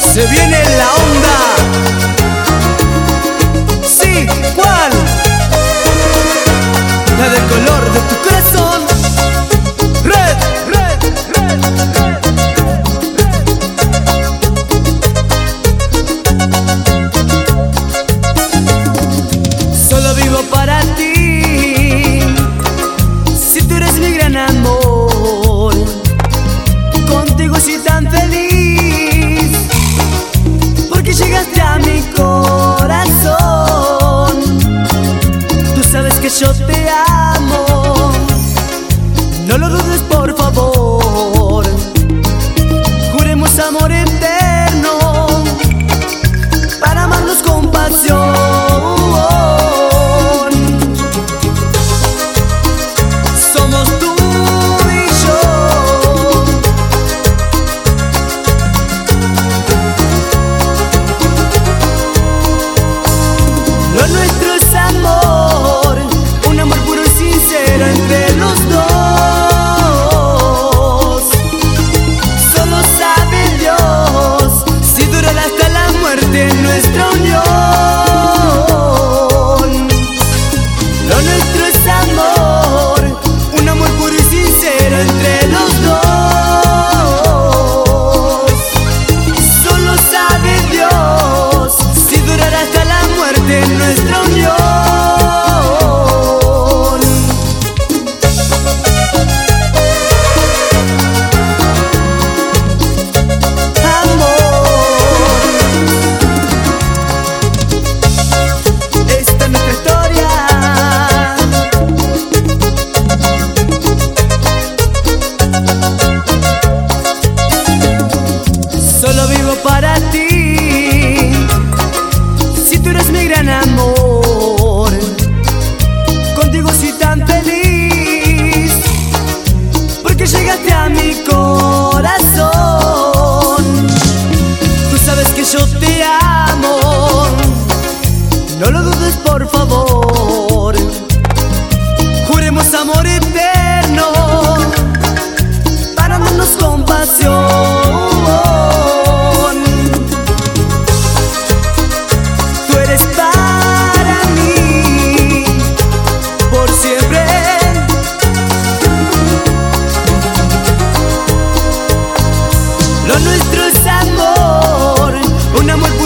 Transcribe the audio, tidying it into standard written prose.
Se viene la onda. Sí, ¿cuál? La del color de tu corazón. Red, red, red, red, red. Solo vivo para ti. Si tú eres mi gran amor, contigo soy tan feliz, porque llegaste a mi corazón. Tú sabes que yo te amo, no lo dudes por favor. Juremos amor eterno para amarnos con pasión. Somos tú y yo. Lo nuestro es amor, un amor puro y sincero entre los dos. Solo sabe Dios si durará hasta la muerte nuestra unión. Lo nuestro es amor, un amor puro y sincero entre los dos. Solo sabe Dios si durará hasta la muerte nuestra unión. Esta es nuestra historia. Solo vivo para ti. Si tú eres mi gran amor, contigo soy tan feliz, porque llegaste a mi corazón. Tú sabes que yo te amo, no lo dudes por favor. Juremos amor eterno para amarnos con pasión. Tú eres para mí por siempre. Lo nuestro es amor, un amor